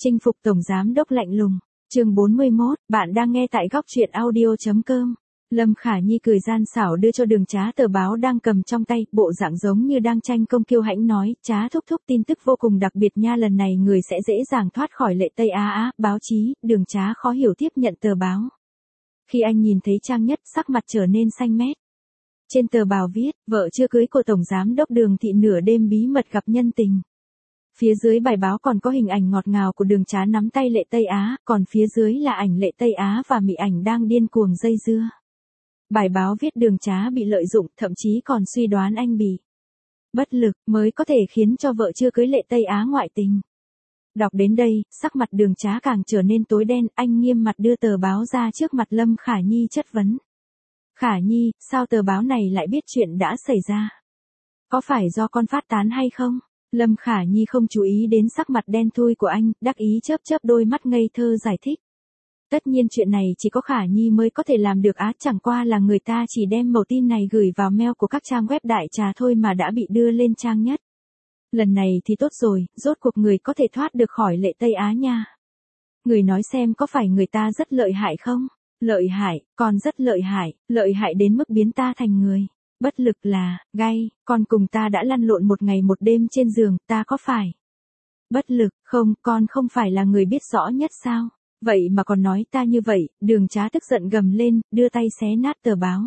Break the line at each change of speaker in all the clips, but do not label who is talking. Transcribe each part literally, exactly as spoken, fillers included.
Chinh phục tổng giám đốc lạnh lùng. Chương bốn mươi mốt, bạn đang nghe tại góc truyện audio chấm com. Lâm Khả Nhi cười gian xảo đưa cho Đường Trá tờ báo đang cầm trong tay, bộ dạng giống như đang tranh công kiêu hãnh nói, Trá thúc thúc tin tức vô cùng đặc biệt nha, lần này người sẽ dễ dàng thoát khỏi lệ Tây Á Á, báo chí. Đường Trá khó hiểu tiếp nhận tờ báo. Khi anh nhìn thấy trang nhất, sắc mặt trở nên xanh mét. Trên tờ báo viết, vợ chưa cưới của tổng giám đốc Đường Thị nửa đêm bí mật gặp nhân tình. Phía dưới bài báo còn có hình ảnh ngọt ngào của Đường Trá nắm tay Lệ Tây Á, còn phía dưới là ảnh Lệ Tây Á và Mỹ Ảnh đang điên cuồng dây dưa. Bài báo viết Đường Trá bị lợi dụng, thậm chí còn suy đoán anh bị bất lực mới có thể khiến cho vợ chưa cưới Lệ Tây Á ngoại tình. Đọc đến đây, sắc mặt Đường Trá càng trở nên tối đen, anh nghiêm mặt đưa tờ báo ra trước mặt Lâm Khả Nhi chất vấn. Khả Nhi, sao tờ báo này lại biết chuyện đã xảy ra? Có phải do con phát tán hay không? Lâm Khả Nhi không chú ý đến sắc mặt đen thui của anh, đắc ý chớp chớp đôi mắt ngây thơ giải thích. Tất nhiên chuyện này chỉ có Khả Nhi mới có thể làm được á, chẳng qua là người ta chỉ đem mẩu tin này gửi vào mail của các trang web đại trà thôi mà đã bị đưa lên trang nhất. Lần này thì tốt rồi, rốt cuộc người có thể thoát được khỏi Lệ Tây Á nha. Người nói xem có phải người ta rất lợi hại không? Lợi hại, còn rất lợi hại, lợi hại đến mức biến ta thành người. Bất lực là, gay, con cùng ta đã lăn lộn một ngày một đêm trên giường, ta có phải? Bất lực, không, con không phải là người biết rõ nhất sao? Vậy mà còn nói ta như vậy, Đường Trá tức giận gầm lên, đưa tay xé nát tờ báo.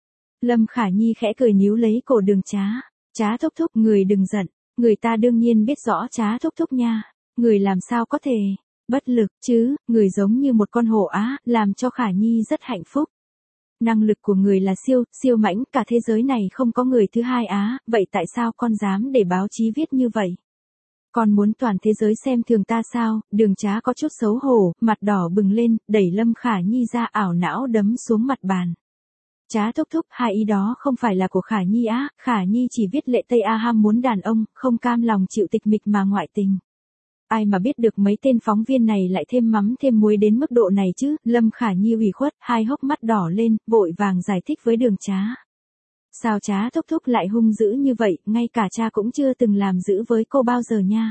Lâm Khả Nhi khẽ cười níu lấy cổ Đường Trá. Trá thúc thúc, người đừng giận, người ta đương nhiên biết rõ Trá thúc thúc nha. Người làm sao có thể, bất lực chứ, người giống như một con hổ á, làm cho Khả Nhi rất hạnh phúc. Năng lực của người là siêu, siêu mãnh, cả thế giới này không có người thứ hai á, vậy tại sao con dám để báo chí viết như vậy? Con muốn toàn thế giới xem thường ta sao? Đường Trá có chút xấu hổ, mặt đỏ bừng lên, đẩy Lâm Khả Nhi ra, ảo não đấm xuống mặt bàn. Trá thúc thúc, hai ý đó không phải là của Khả Nhi á, Khả Nhi chỉ viết Lệ Tây Á ham muốn đàn ông, không cam lòng chịu tịch mịch mà ngoại tình. Ai mà biết được mấy tên phóng viên này lại thêm mắm thêm muối đến mức độ này chứ? Lâm Khả Nhi ủy khuất, hai hốc mắt đỏ lên, vội vàng giải thích với Đường Trá. Sao Trá thúc thúc lại hung dữ như vậy, ngay cả cha cũng chưa từng làm dữ với cô bao giờ nha.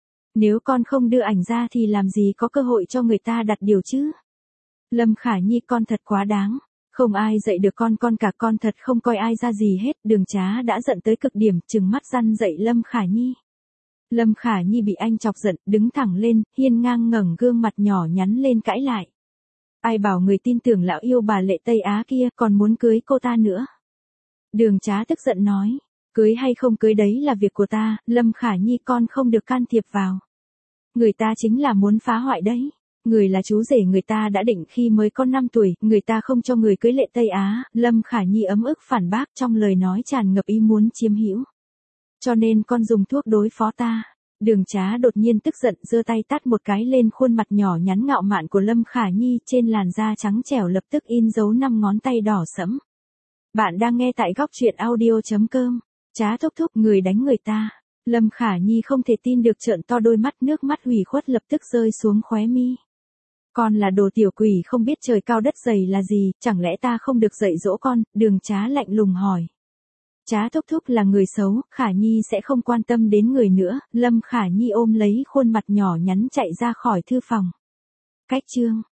Nếu con không đưa ảnh ra thì làm gì có cơ hội cho người ta đặt điều chứ? Lâm Khả Nhi, con thật quá đáng. Không ai dạy được con, con cả con thật không coi ai ra gì hết. Đường Trá đã giận tới cực điểm, trừng mắt răn dạy Lâm Khả Nhi. Lâm Khả Nhi bị anh chọc giận, đứng thẳng lên, hiên ngang ngẩng gương mặt nhỏ nhắn lên cãi lại. Ai bảo người tin tưởng lão yêu bà Lệ Tây Á kia, còn muốn cưới cô ta nữa? Đường Trá tức giận nói, cưới hay không cưới đấy là việc của ta, Lâm Khả Nhi con không được can thiệp vào. Người ta chính là muốn phá hoại đấy. Người là chú rể người ta đã định khi mới có năm tuổi, người ta không cho người cưới Lệ Tây Á. Lâm Khả Nhi ấm ức phản bác, trong lời nói tràn ngập ý muốn chiếm hữu. Cho nên con dùng thuốc đối phó ta. Đường Trá đột nhiên tức giận, giơ tay tát một cái lên khuôn mặt nhỏ nhắn ngạo mạn của Lâm Khả Nhi, trên làn da trắng trẻo lập tức in dấu năm ngón tay đỏ sẫm. Bạn đang nghe tại góc truyện audio chấm com. Trá thúc thúc, người đánh người ta. Lâm Khả Nhi không thể tin được, trợn to đôi mắt, nước mắt hủy khuất lập tức rơi xuống khóe mi. Con là đồ tiểu quỷ không biết trời cao đất dày là gì, chẳng lẽ ta không được dạy dỗ con? Đường Trá lạnh lùng hỏi. Trá thúc thúc là người xấu, Khả Nhi sẽ không quan tâm đến người nữa. Lâm Khả Nhi ôm lấy khuôn mặt nhỏ nhắn chạy ra khỏi thư phòng. Cách chương